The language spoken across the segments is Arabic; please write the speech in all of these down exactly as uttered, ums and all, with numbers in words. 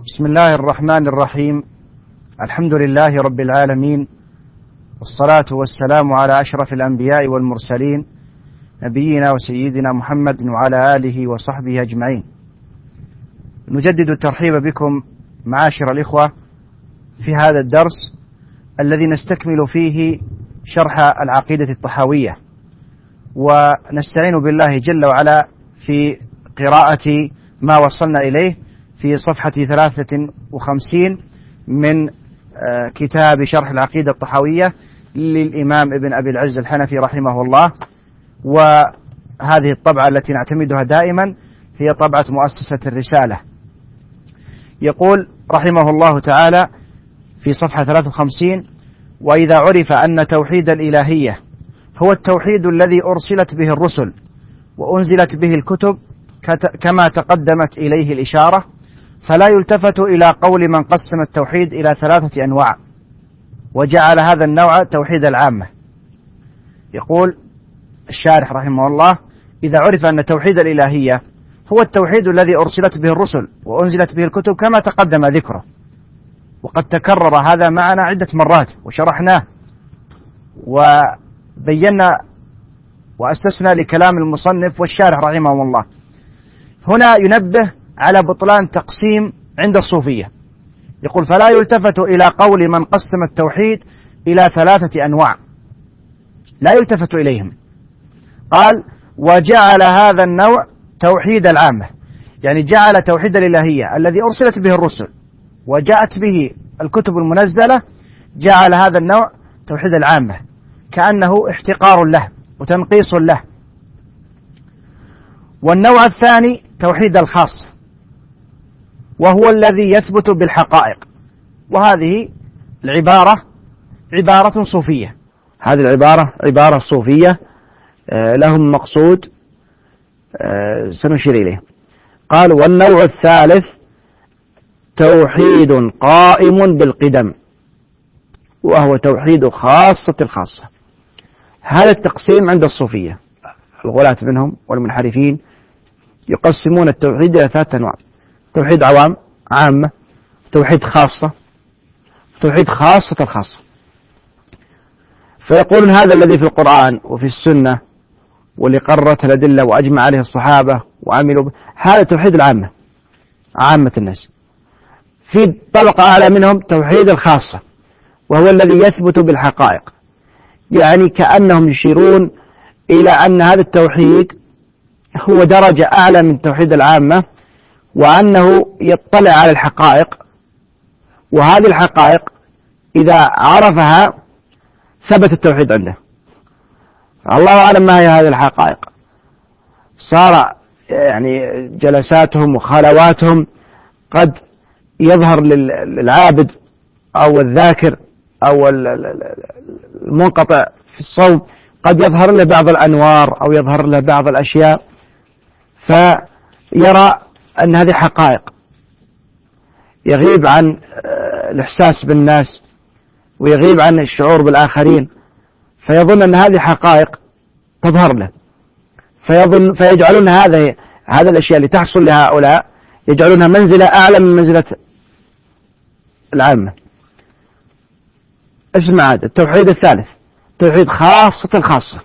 بسم الله الرحمن الرحيم. الحمد لله رب العالمين، والصلاة والسلام على أشرف الأنبياء والمرسلين، نبينا وسيدنا محمد وعلى آله وصحبه أجمعين. نجدد الترحيب بكم معاشر الإخوة في هذا الدرس الذي نستكمل فيه شرح العقيدة الطحاوية، ونستعين بالله جل وعلا في قراءة ما وصلنا إليه في صفحة ثلاثة وخمسين من كتاب شرح العقيدة الطحاوية للإمام ابن أبي العز الحنفي رحمه الله. وهذه الطبعة التي نعتمدها دائما هي طبعة مؤسسة الرسالة. يقول رحمه الله تعالى في صفحة ثلاثة وخمسين: وإذا عرف أن توحيد الإلهية هو التوحيد الذي أرسلت به الرسل وأنزلت به الكتب كما تقدمت إليه الإشارة، فلا يلتفت إلى قول من قسم التوحيد إلى ثلاثة أنواع وجعل هذا النوع توحيد العامة. يقول الشارح رحمه الله: إذا عرف أن توحيد الإلهية هو التوحيد الذي أرسلت به الرسل وأنزلت به الكتب كما تقدم ذكره، وقد تكرر هذا معنا عدة مرات وشرحناه وبينا وأسسنا لكلام المصنف والشارح رحمه الله. هنا ينبه على بطلان تقسيم عند الصوفية. يقول: فلا يلتفت إلى قول من قسم التوحيد إلى ثلاثة أنواع، لا يلتفت إليهم. قال: وجعل هذا النوع توحيد العامة، يعني جعل توحيد الإلهية الذي أرسلت به الرسل وجاءت به الكتب المنزلة، جعل هذا النوع توحيد العامة كأنه احتقار له وتنقيص له. والنوع الثاني توحيد الخاص، وهو الذي يثبت بالحقائق. وهذه العبارة عبارة صوفية، هذه العبارة عبارة صوفية لهم مقصود سنشير إليه. قال: والنوع الثالث توحيد قائم بالقدم، وهو توحيد خاصة الخاصة. هذا التقسيم عند الصوفية الغلاة منهم والمنحرفين يقسمون التوحيد إلى ثلاثة أنواع: توحيد عوام عامة، توحيد خاصة، توحيد خاصة الخاصة. فيقولون هذا الذي في القرآن وفي السنة واللي قررت الأدلة وأجمع عليه الصحابة وعملوا به، هذا توحيد العامة، عامة الناس. في طبقة أعلى منهم توحيد الخاصة، وهو الذي يثبت بالحقائق، يعني كأنهم يشيرون إلى أن هذا التوحيد هو درجة أعلى من توحيد العامة، وأنه يطلع على الحقائق، وهذه الحقائق إذا عرفها ثبت التوحيد عنده. الله أعلم ما هي هذه الحقائق. صار يعني جلساتهم وخلواتهم قد يظهر للعابد أو الذاكر أو المنقطع في الصوم، قد يظهر له بعض الأنوار أو يظهر له بعض الأشياء، فيرى أن هذه حقائق، يغيب عن الإحساس بالناس ويغيب عن الشعور بالآخرين، فيظن أن هذه حقائق تظهر له، فيظن فيجعلون هذه هذه الأشياء اللي تحصل لهؤلاء يجعلونها منزلة أعلى من منزلة العامة. اسمع هذا التوحيد الثالث توحيد خاصة الخاصة.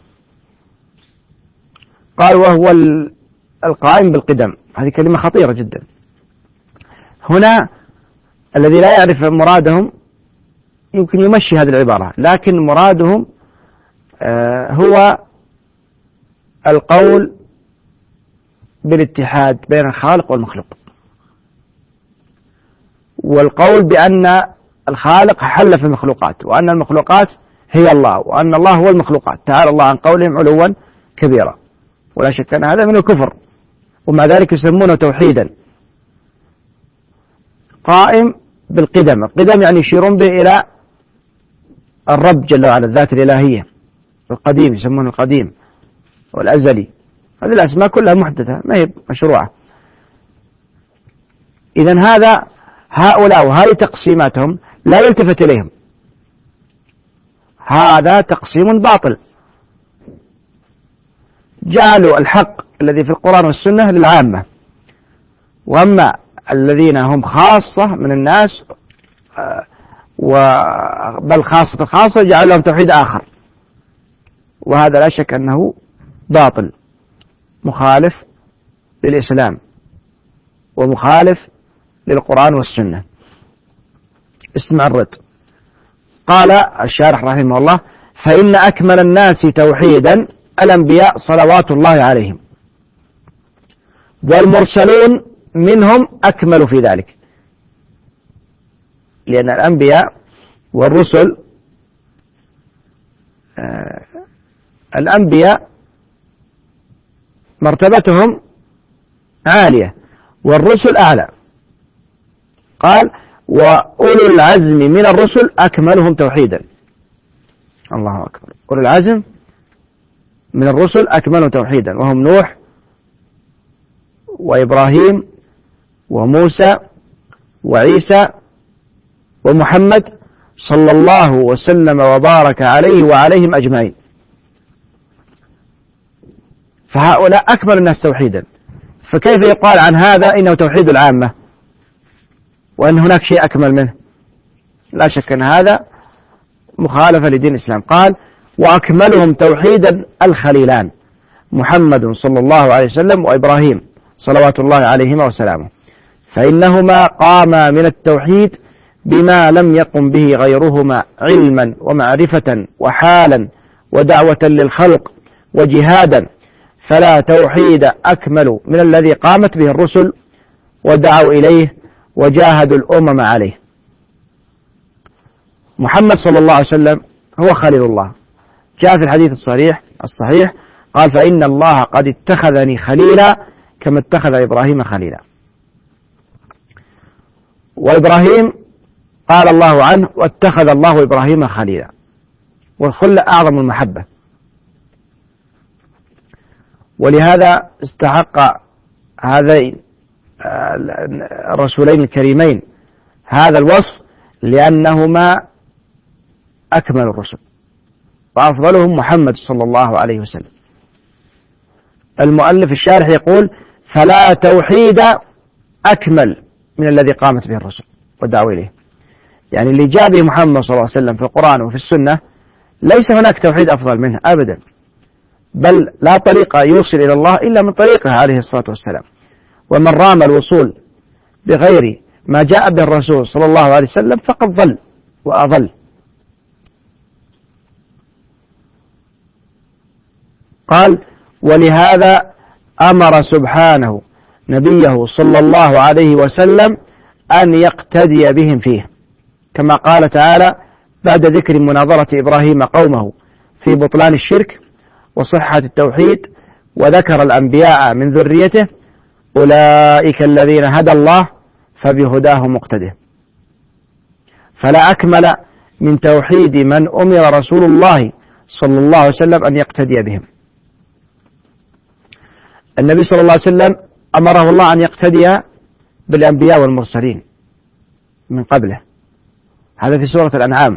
قال: وهو القائم بالقدم. هذه كلمة خطيرة جدا. هنا الذي لا يعرف مرادهم يمكن يمشي هذه العبارة، لكن مرادهم آه هو القول بالاتحاد بين الخالق والمخلوق، والقول بأن الخالق حل في المخلوقات، وأن المخلوقات هي الله، وأن الله هو المخلوقات. تعالى الله عن قولهم علوا كبيرا. ولا شك أن هذا من الكفر، ومع ذلك يسمونه توحيدا. قائم بالقدم، القدم يعني يشيرون به إلى الرب جل وعلا، الذات الإلهية، القديم، يسمونه القديم والأزلي. هذه الأسماء كلها محدثة ما هي مشروعة. إذن هذا هؤلاء وهذه تقسيماتهم لا يلتفت إليهم، هذا تقسيم باطل. جعلوا الحق الذي في القرآن والسنة للعامة، وأما الذين هم خاصة من الناس بل خاصة الخاصة جعل لهم توحيد آخر، وهذا لا شك أنه باطل مخالف للإسلام ومخالف للقرآن والسنة. اسمع الرد. قال الشارح رحمه الله: فإن أكمل الناس توحيدا الأنبياء صلوات الله عليهم، والمرسلون منهم أكمل في ذلك، لأن الأنبياء والرسل آه الأنبياء مرتبتهم عالية والرسل أعلى. قال: وأولو العزم من الرسل أكملهم توحيدا. الله أكبر. أولو العزم من الرسل أكملهم توحيدا، وهم نوح وإبراهيم وموسى وعيسى ومحمد صلى الله وسلم وبارك عليه وعليهم أجمعين. فهؤلاء أكمل الناس توحيدا، فكيف يقال عن هذا إنه توحيد العامة وأن هناك شيء أكمل منه؟ لا شك أن هذا مخالفة لدين الإسلام. قال: وأكملهم توحيدا الخليلان محمد صلى الله عليه وسلم وإبراهيم صلوات الله عليهما وسلامه، فإنهما قاما من التوحيد بما لم يقم به غيرهما علما ومعرفة وحالا ودعوة للخلق وجهادا، فلا توحيد أكمل من الذي قامت به الرسل ودعوا إليه وجاهدوا الأمم عليه. محمد صلى الله عليه وسلم هو خليل الله، جاء في الحديث الصحيح الصحيح قال: فإن الله قد اتخذني خليلا كما اتخذ إبراهيم خليلا. وإبراهيم قال الله عنه: واتخذ الله إبراهيم خليلا، والخلة أعظم المحبة، ولهذا استحق هذين الرسولين الكريمين هذا الوصف، لأنهما أكمل الرسل، وأفضلهم محمد صلى الله عليه وسلم. المؤلف الشارح يقول: فلا توحيد أكمل من الذي قامت به الرسل ودعوا إليه. يعني اللي جاء به محمد صلى الله عليه وسلم في القرآن وفي السنة ليس هناك توحيد أفضل منه أبدا، بل لا طريق يوصل إلى الله إلا من طريقه عليه الصلاة والسلام. ومن رام الوصول بغير ما جاء به الرسول صلى الله عليه وسلم فقد ضل وأضل. قال: ولهذا أمر سبحانه نبيه صلى الله عليه وسلم أن يقتدي بهم فيه، كما قال تعالى بعد ذكر مناظرة إبراهيم قومه في بطلان الشرك وصحة التوحيد، وذكر الأنبياء من ذريته: أولئك الذين هدى الله فبهداه مقتده. فلا أكمل من توحيد من أمر رسول الله صلى الله عليه وسلم أن يقتدي بهم. النبي صلى الله عليه وسلم أمره الله أن يقتدي بالأنبياء والمرسلين من قبله، هذا في سورة الأنعام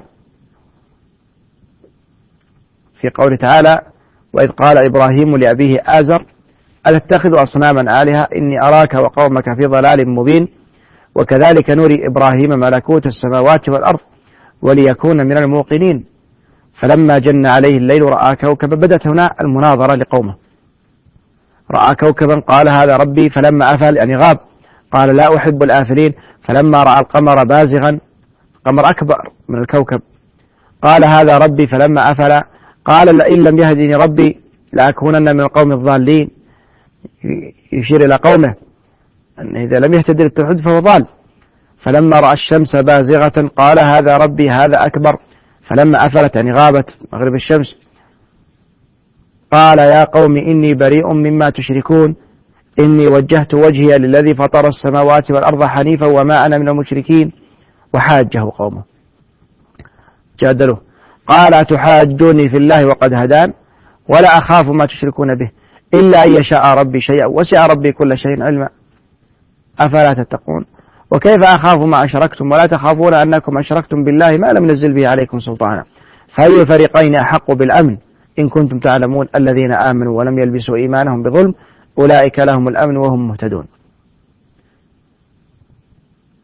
في قوله تعالى: وإذ قال إبراهيم لأبيه آزر أتتخذ أصناما آلهة إني أراك وقومك في ضلال مبين وكذلك نري إبراهيم ملكوت السماوات والأرض وليكون من الموقنين فلما جن عليه الليل رأى كوكبا. بدأت هنا المناظرة لقومه، رأى كوكبا قال هذا ربي فلما أفل يعني غاب قال لا أحب الآفلين، فلما رأى القمر بازغا، القمر أكبر من الكوكب، قال هذا ربي فلما أفل قال لئن لم يهدني ربي لأكونن من القوم الضالين، يشير إلى قومه أن إذا لم يهتدي للتوحيد فهو ضال. فلما رأى الشمس بازغة قال هذا ربي هذا أكبر، فلما أفلت يعني غابت مغرب الشمس قال يا قوم إني بريء مما تشركون إني وجهت وجهي للذي فطر السماوات والأرض حنيفا وما أنا من المشركين، وحاجه قومه جادلوه قال أتحاجوني في الله وقد هدان ولا أخاف ما تشركون به إلا أن يشاء ربي شيئا وسع ربي كل شيء علما أفلا تتقون وكيف أخاف ما أشركتم ولا تخافون أنكم أشركتم بالله ما لم نزل به عليكم سلطانا فأي الفريقين أحق بالأمن إن كنتم تعلمون الذين آمنوا ولم يلبسوا إيمانهم بظلم أولئك لهم الأمن وهم مهتدون.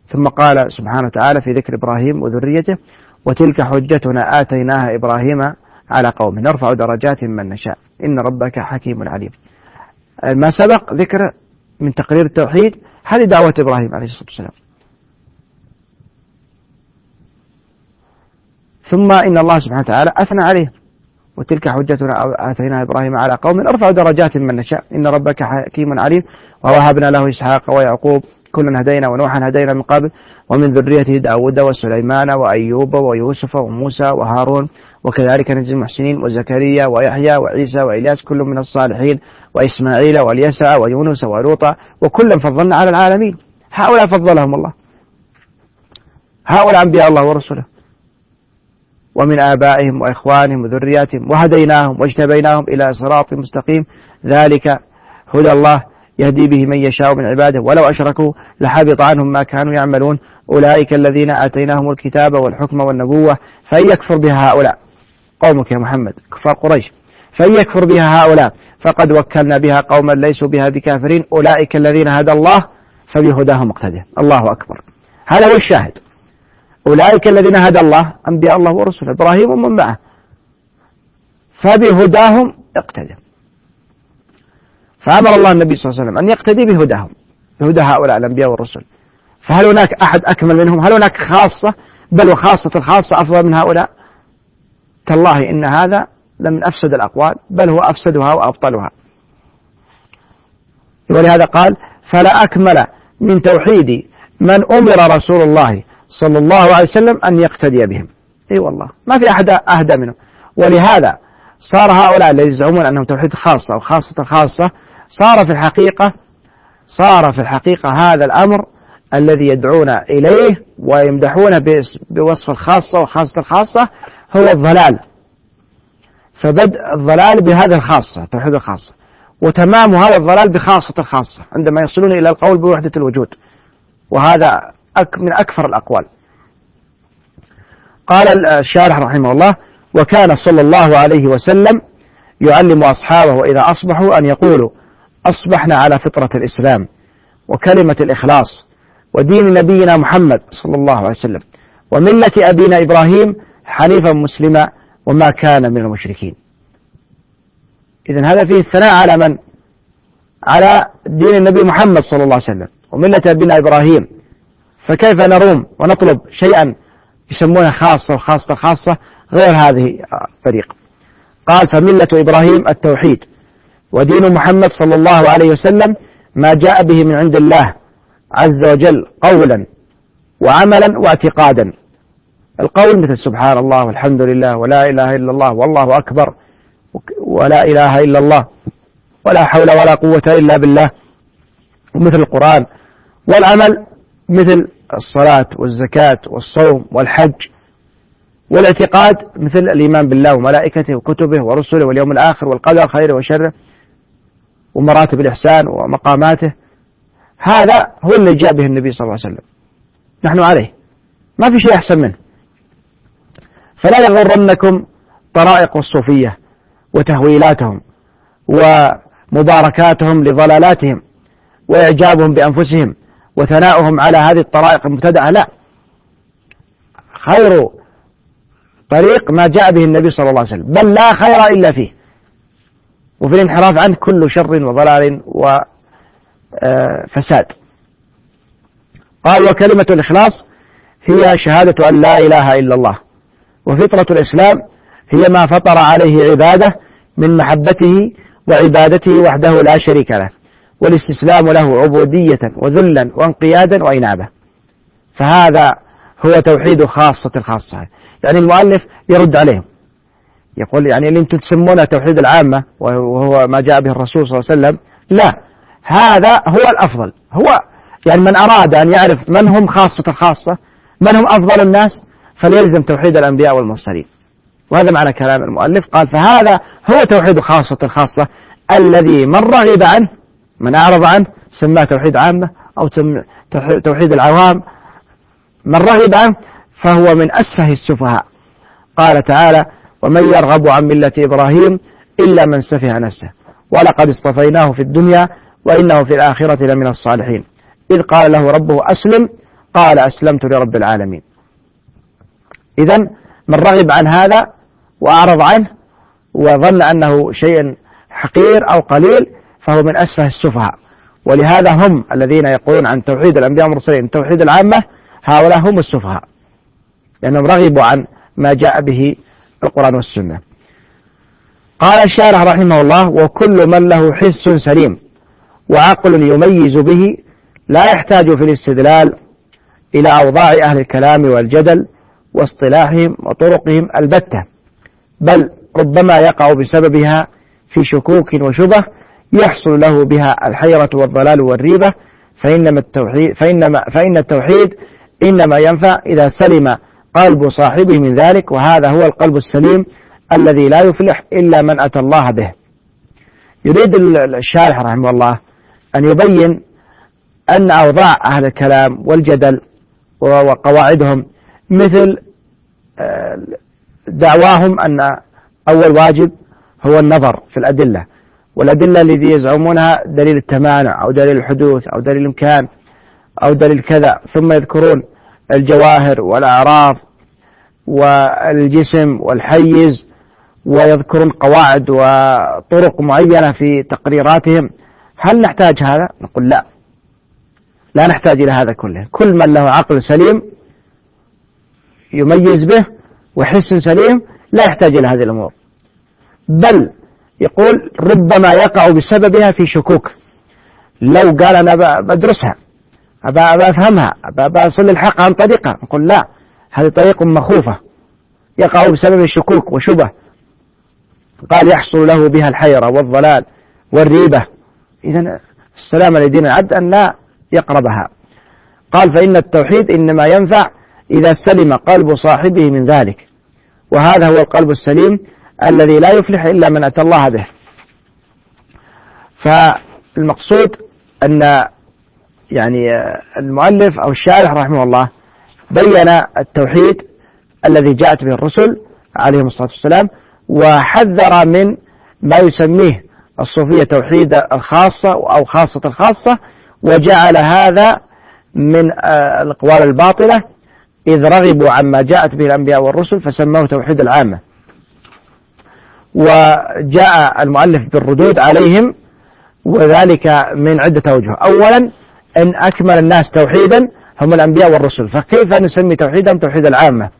ثم قال سبحانه وتعالى في ذكر إبراهيم وذريته: وتلك حجتنا آتيناها إبراهيم على قومه نرفع درجات من نشاء إن ربك حكيم عليم. ما سبق ذكر من تقرير التوحيد هذه دعوة إبراهيم عليه الصلاة والسلام. ثم إن الله سبحانه وتعالى أثنى عليه: وتلك حجتنا آتيناها إبراهيم على قوم نرفع درجات من نشاء إن ربك حكيم عليم ووهبنا له إسحاق ويعقوب كلا هدينا ونوحا هدينا من قبل ومن ذريته داود وسليمان وأيوب ويوسف وموسى وهارون وكذلك نجزي المحسنين وزكريا ويحيى وعيسى وإلياس كل من الصالحين وإسماعيل واليسع ويونس ولوطا وكلا فضلنا على العالمين. هؤلاء فضلهم الله، هؤلاء أنبياء الله ورسوله، ومن آبائهم وإخوانهم وذرياتهم وهديناهم واجتبيناهم إلى صراط مستقيم ذلك هدى الله يهدي به من يشاء من عباده ولو أشركوا لحبط عنهم ما كانوا يعملون أولئك الذين آتيناهم الكتاب والحكم والنبوة فإن يكفر بها هؤلاء قومك يا محمد كفار قريش فإن يكفر بها هؤلاء فقد وكلنا بها قوما ليسوا بها بكافرين أولئك الذين هدى الله فبهداهم اقتدى. الله أكبر. هذا هو الشاهد. أولئك الذين هدى الله أنبياء الله ورسوله إبراهيم ومن معه فبهداهم اقتدى. فأمر الله النبي صلى الله عليه وسلم أن يقتدي بهداهم بهدى هؤلاء الأنبياء والرسل. فهل هناك أحد أكمل منهم؟ هل هناك خاصة بل وخاصة الخاصة أفضل من هؤلاء؟ تالله إن هذا لمن أفسد الأقوال بل هو أفسدها وأبطلها. ولهذا قال: فلا أكمل من توحيد من أمر رسول الله صلى الله عليه وسلم أن يقتدي بهم. أي أيوة والله ما في أحد أهدى منهم. ولهذا صار هؤلاء الذين يزعمون أنهم توحيد خاصة أو خاصة الخاصة صار في الحقيقة صار في الحقيقة هذا الأمر الذي يدعون إليه ويمدحون بوصف الخاصة وخاصة الخاصة هو الضلال. فبدء الضلال بهذا الخاصة توحيد الخاصة وتمام هذا الضلال بخاصة الخاصة عندما يصلون إلى القول بوحدة الوجود، وهذا من أكثر الأقوال. قال الشارح رحمه الله: وكان صلى الله عليه وسلم يعلم أصحابه وإذا أصبحوا أن يقولوا أصبحنا على فطرة الإسلام وكلمة الإخلاص ودين نبينا محمد صلى الله عليه وسلم وملة أبينا إبراهيم حنيفا مسلما وما كان من المشركين. إذن هذا فيه الثناء على من؟ على دين النبي محمد صلى الله عليه وسلم وملة أبينا إبراهيم. فكيف نروم ونطلب شيئا يسمونه خاصة وخاصة خاصة غير هذه الطريقة؟ قال: فملة إبراهيم التوحيد ودين محمد صلى الله عليه وسلم ما جاء به من عند الله عز وجل قولا وعملا واعتقادا. القول مثل سبحان الله والحمد لله ولا إله إلا الله والله أكبر ولا إله إلا الله ولا حول ولا قوة إلا بالله ومثل القرآن. والعمل مثل الصلاة والزكاة والصوم والحج. والاعتقاد مثل الإيمان بالله وملائكته وكتبه ورسله واليوم الآخر والقدر خيره وشره ومراتب الإحسان ومقاماته. هذا هو اللي جاء به النبي صلى الله عليه وسلم، نحن عليه، ما في شيء أحسن منه. فلا يغرنكم طرائق الصوفية وتهويلاتهم ومباركاتهم لضلالاتهم وإعجابهم بأنفسهم وثناؤهم على هذه الطرائق المبتدعة. لا، خير طريق ما جاء به النبي صلى الله عليه وسلم، بل لا خير إلا فيه، وفي الانحراف عنه كل شر وضلال وفساد. قال: وكلمة الإخلاص هي شهادة أن لا إله إلا الله، وفطرة الإسلام هي ما فطر عليه عباده من محبته وعبادته وحده لا شريك له، والاستسلام له عبودية وذلا وانقيادا وإنابة. فهذا هو توحيد خاصة الخاصة. يعني المؤلف يرد عليهم يقول: يعني اللي انتم تسمونه توحيد العامة وهو ما جاء به الرسول صلى الله عليه وسلم، لا، هذا هو الأفضل. هو يعني من أراد أن يعرف من هم خاصة الخاصة، من هم أفضل الناس، فليلزم توحيد الأنبياء والمرسلين. وهذا معنى كلام المؤلف. قال: فهذا هو توحيد خاصة الخاصة الذي من رغب عنه من أعرض عنه سماه توحيد عامة أو توحيد العوام. من رغب عنه فهو من أسفه السفهاء. قال تعالى: ومن يرغب عن ملة إبراهيم إلا من سفه نفسه ولقد اصطفيناه في الدنيا وإنه في الآخرة لمن الصالحين إذ قال له ربه أسلم قال أسلمت لرب العالمين. إذن من رغب عن هذا وأعرض عنه وظن أنه شيء حقير أو قليل فهو من أسفه السفهاء. ولهذا هم الذين يقولون عن توحيد الأنبياء والمرسلين توحيد العامة، هؤلاء هم السفهاء، لأنهم رغبوا عن ما جاء به القرآن والسنة. قال الشارح رحمه الله: وكل من له حس سليم وعقل يميز به لا يحتاج في الاستدلال إلى أوضاع أهل الكلام والجدل واصطلاحهم وطرقهم البتة، بل ربما يقع بسببها في شكوك وشبه يحصل له بها الحيرة والضلال والريبة، فإنما التوحيد, فإنما فإن التوحيد إنما ينفع إذا سلم قلب صاحبه من ذلك، وهذا هو القلب السليم الذي لا يفلح إلا من أتى الله به. يريد الشارح رحمه الله أن يبين أن أوضاع أهل الكلام والجدل وقواعدهم مثل دعواهم أن أول واجب هو النظر في الأدلة، والأدلة التي يزعمونها دليل التمانع أو دليل الحدوث أو دليل الإمكان أو دليل كذا، ثم يذكرون الجواهر والأعراض والجسم والحيز، ويذكرون قواعد وطرق معينة في تقريراتهم. هل نحتاج هذا؟ نقول لا، لا نحتاج إلى هذا كله. كل من له عقل سليم يميز به وحس سليم لا يحتاج إلى هذه الأمور، بل يقول ربما يقع بسببها في شكوك. لو قال أنا بدرسها أبا أفهمها أبا أصل الحق عن طريقة، نقول لا، هذه طريق مخوفة يقع بسبب الشكوك وشبه. قال يحصل له بها الحيرة والضلال والريبة. إذن السلام لدين العبد أن لا يقربها. قال فإن التوحيد إنما ينفع إذا سلم قلب صاحبه من ذلك، وهذا هو القلب السليم الذي لا يفلح إلا من أتى الله به. فالمقصود أن يعني المؤلف أو الشارح رحمه الله بين التوحيد الذي جاءت به الرسل عليهم الصلاة والسلام، وحذر من ما يسميه الصوفية توحيد الخاصة أو خاصة الخاصة، وجعل هذا من الأقوال الباطلة إذ رغبوا عما جاءت به الأنبياء والرسل فسموه توحيد العامة. وجاء المؤلف بالردود عليهم، وذلك من عدة أوجه. أولا أن أكمل الناس توحيدا هم الأنبياء والرسل، فكيف نسمي توحيدهم توحيد العامة؟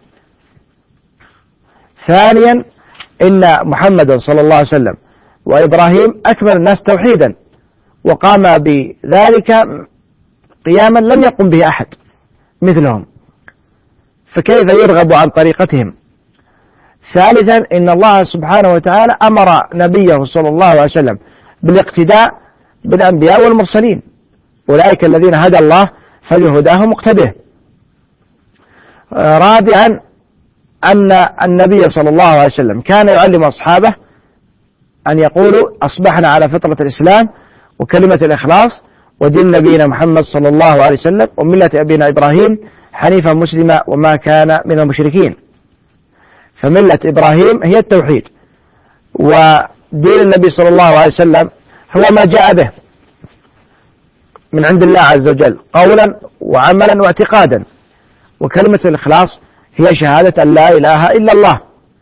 ثانيا إن محمد صلى الله عليه وسلم وإبراهيم أكمل الناس توحيدا، وقام بذلك قياما لم يقم به أحد مثلهم، فكيف يرغب عن طريقتهم؟ ثالثا إن الله سبحانه وتعالى أمر نبيه صلى الله عليه وسلم بالاقتداء بالأنبياء والمرسلين، أولئك الذين هدى الله فليهداه مقتده. رابعا أن النبي صلى الله عليه وسلم كان يعلم أصحابه أن يقولوا أصبحنا على فطرة الإسلام وكلمة الإخلاص ودين نبينا محمد صلى الله عليه وسلم وملة أبينا إبراهيم حنيفا مسلما وما كان من المشركين. فملة إبراهيم هي التوحيد، ودين النبي صلى الله عليه وسلم هو ما جاء به من عند الله عز وجل قولا وعملا واعتقادا، وكلمة الإخلاص هي شهادة أن لا إله إلا الله،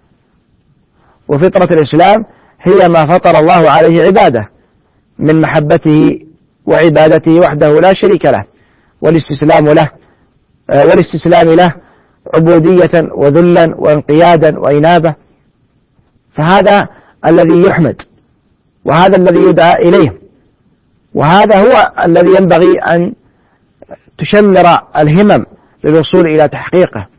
وفطرة الإسلام هي ما فطر الله عليه عباده من محبته وعبادته وحده لا شريك له، والاستسلام له والاستسلام له عبودية وذلا وانقيادا وإنابة. فهذا الذي يحمد، وهذا الذي يدعى إليه، وهذا هو الذي ينبغي أن تشمر الهمم للوصول إلى تحقيقه.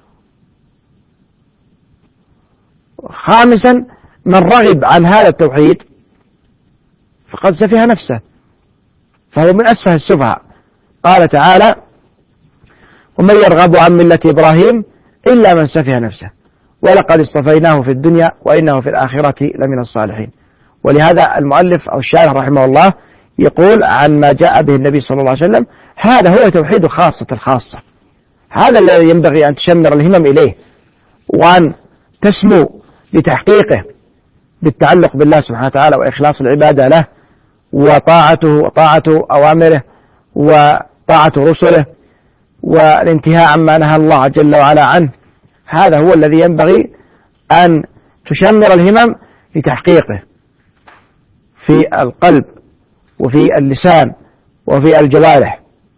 خامسا من رغب عن هذا التوحيد فقد سفه نفسه، فهو من أسفه السفهاء. قال تعالى ومن يرغب عن ملة إبراهيم إلا من سفه نفسه ولقد اصطفيناه في الدنيا وإنه في الآخرة لمن الصالحين. ولهذا المؤلف أو الشارح رحمه الله يقول عن ما جاء به النبي صلى الله عليه وسلم هذا هو توحيد خاصة الخاصة، هذا الذي ينبغي أن تشمر الهمم إليه وأن تسمو لتحقيقه بالتعلق بالله سبحانه وتعالى وإخلاص العبادة له وطاعته وطاعة أوامره وطاعة رسله والانتهاء عما نهى الله جل وعلا عنه. هذا هو الذي ينبغي أن تشمر الهمم لتحقيقه في القلب وفي اللسان وفي الجوارح.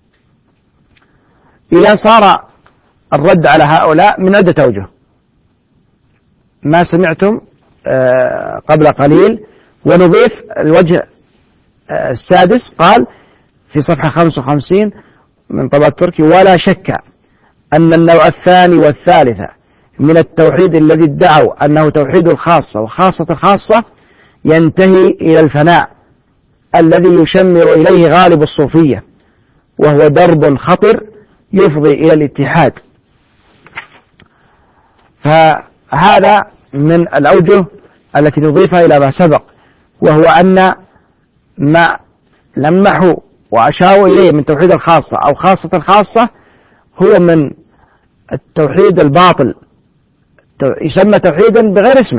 إذا صار الرد على هؤلاء من عدة أوجه ما سمعتم قبل قليل، ونضيف الوجه السادس. قال في صفحة خمسة وخمسين من طبع التركي: ولا شك أن النوع الثاني والثالث من التوحيد الذي ادعوا أنه توحيد الخاصة وخاصة الخاصة ينتهي إلى الفناء الذي يشمر إليه غالب الصوفية، وهو درب خطر يفضي إلى الاتحاد. فهذا من الأوجه التي نضيفها إلى ما سبق، وهو أن ما لمحوا وأشاروا إليه من توحيد الخاصة أو خاصة الخاصة هو من التوحيد الباطل، يسمى توحيدا بغير اسمه،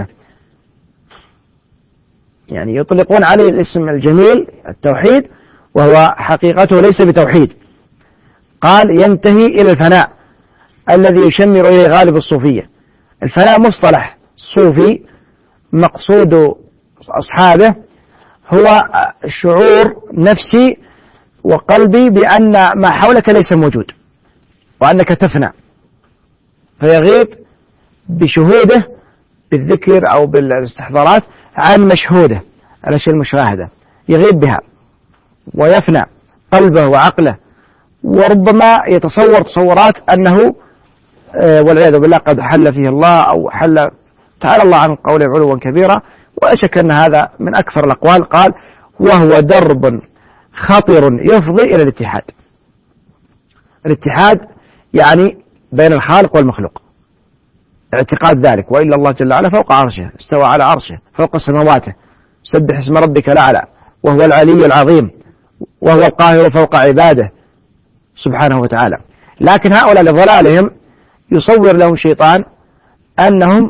يعني يطلقون عليه الاسم الجميل التوحيد وهو حقيقته ليس بتوحيد. قال ينتهي إلى الفناء الذي يشمر إليه غالب الصوفية. الفناء مصطلح صوفي مقصود أصحابه هو شعور نفسي وقلبي بأن ما حولك ليس موجود وأنك تفنى، فيغيب بشهوده بالذكر أو بالاستحضارات عن مشهوده، الأشياء المشاهدة يغيب بها ويفنى قلبه وعقله، وربما يتصور تصورات أنه والعياذ بالله قد حل فيه الله أو حل تعالى الله عن قوله علوا كبيرا. ولا شك أن هذا من أكثر الأقوال. قال وهو درب خطر يفضي إلى الاتحاد. الاتحاد يعني بين الخالق والمخلوق، اعتقاد ذلك، وإلا الله جل وعلا فوق عرشه، استوى على عرشه فوق سماواته، سبح اسم ربك الأعلى، وهو العلي العظيم، وهو القاهر فوق عباده سبحانه وتعالى. لكن هؤلاء لضلالهم يصور لهم شيطان أنهم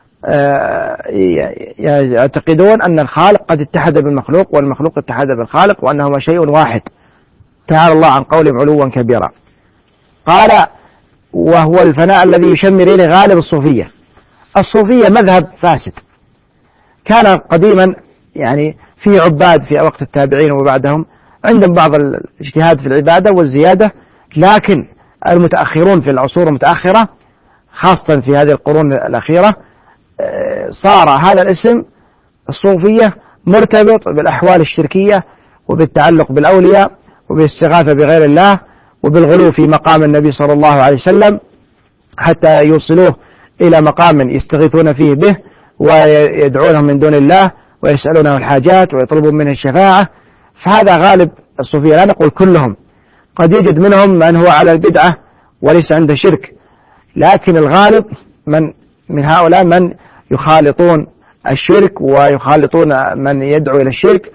يعتقدون أن الخالق قد اتحد بالمخلوق والمخلوق اتحد بالخالق وأنهما شيء واحد، تعالى الله عن قولهم علوا كبيرا. قال وهو الفناء الذي يشمر إليه غالب الصوفية. الصوفية مذهب فاسد كان قديما، يعني في عباد في وقت التابعين وبعدهم عندهم بعض الاجتهاد في العبادة والزيادة، لكن المتأخرون في العصور المتأخرة خاصة في هذه القرون الأخيرة صار هذا الاسم الصوفية مرتبط بالأحوال الشركية وبالتعلق بالأولياء وبالاستغاثة بغير الله وبالغلو في مقام النبي صلى الله عليه وسلم، حتى يوصلوه إلى مقام يستغيثون فيه به ويدعونه من دون الله ويسألونه الحاجات ويطلبون منه الشفاعة. فهذا غالب الصوفية، لا نقول كلهم، قد يوجد منهم من هو على البدعة وليس عنده شرك، لكن الغالب من من هؤلاء من يخالطون الشرك ويخالطون من يدعو إلى الشرك،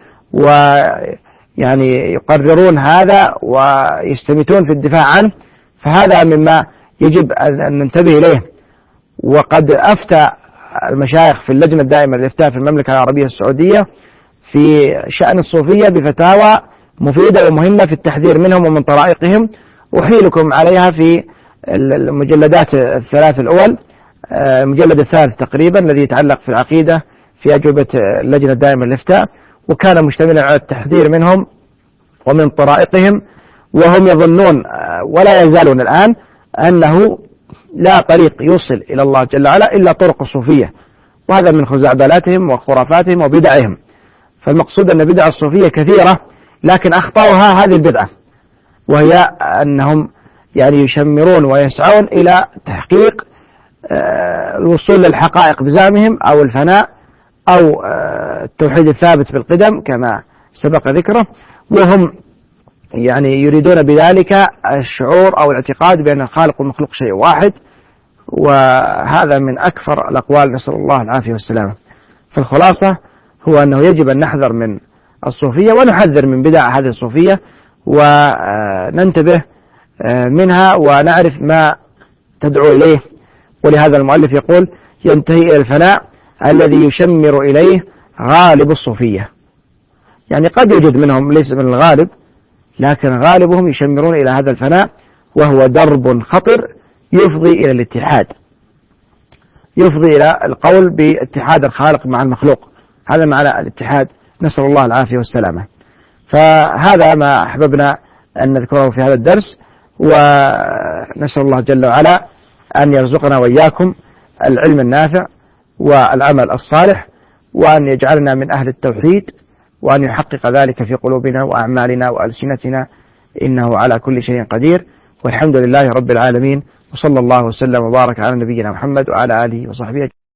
ويعني يقررون هذا ويستمتون في الدفاع عنه. فهذا مما يجب أن ننتبه إليه. وقد أفتى المشايخ في اللجنة الدائمة للإفتاء في المملكة العربية السعودية في شأن الصوفية بفتاوى مفيدة ومهمة في التحذير منهم ومن طرائقهم، أحيلكم عليها في المجلدات الثلاث الأول، المجلد الثالث تقريبا الذي يتعلق في العقيدة في أجوبة اللجنة الدائمة للإفتاء، وكان مشتملا على التحذير منهم ومن طرائقهم، وهم يظنون ولا يزالون الآن أنه لا طريق يوصل إلى الله جل وعلا إلا طرق الصوفية، وهذا من خزعبلاتهم وخرافاتهم وبدعهم. فالمقصود أن بدع الصوفية كثيرة، لكن أخطأها هذه البدعة، وهي أنهم يعني يشمرون ويسعون إلى تحقيق الوصول للحقائق بزعمهم أو الفناء أو التوحيد الثابت بالقدم كما سبق ذكره، وهم يعني يريدون بذلك الشعور أو الاعتقاد بأن الخالق والمخلوق شيء واحد، وهذا من أكثر الأقوال، نسأل الله العافية والسلامة. فالخلاصة هو أنه يجب أن نحذر من الصوفية ونحذر من بدع هذه الصوفية وننتبه منها ونعرف ما تدعو إليه. ولهذا المؤلف يقول ينتهي إلى الفناء الذي يشمر إليه غالب الصوفية. يعني قد يوجد منهم ليس من الغالب، لكن غالبهم يشمرون إلى هذا الفناء وهو درب خطر يفضي إلى الاتحاد، يفضي إلى القول باتحاد الخالق مع المخلوق، هذا معنى الاتحاد، نسأل الله العافية والسلامة. فهذا ما أحببنا أن نذكره في هذا الدرس، ونسأل الله جل وعلا أن يرزقنا وإياكم العلم النافع والعمل الصالح، وأن يجعلنا من أهل التوحيد، وأن يحقق ذلك في قلوبنا وأعمالنا وألسنتنا، إنه على كل شيء قدير. والحمد لله رب العالمين، وصلى الله وسلم وبارك على نبينا محمد وعلى آله وصحبه أجمعين.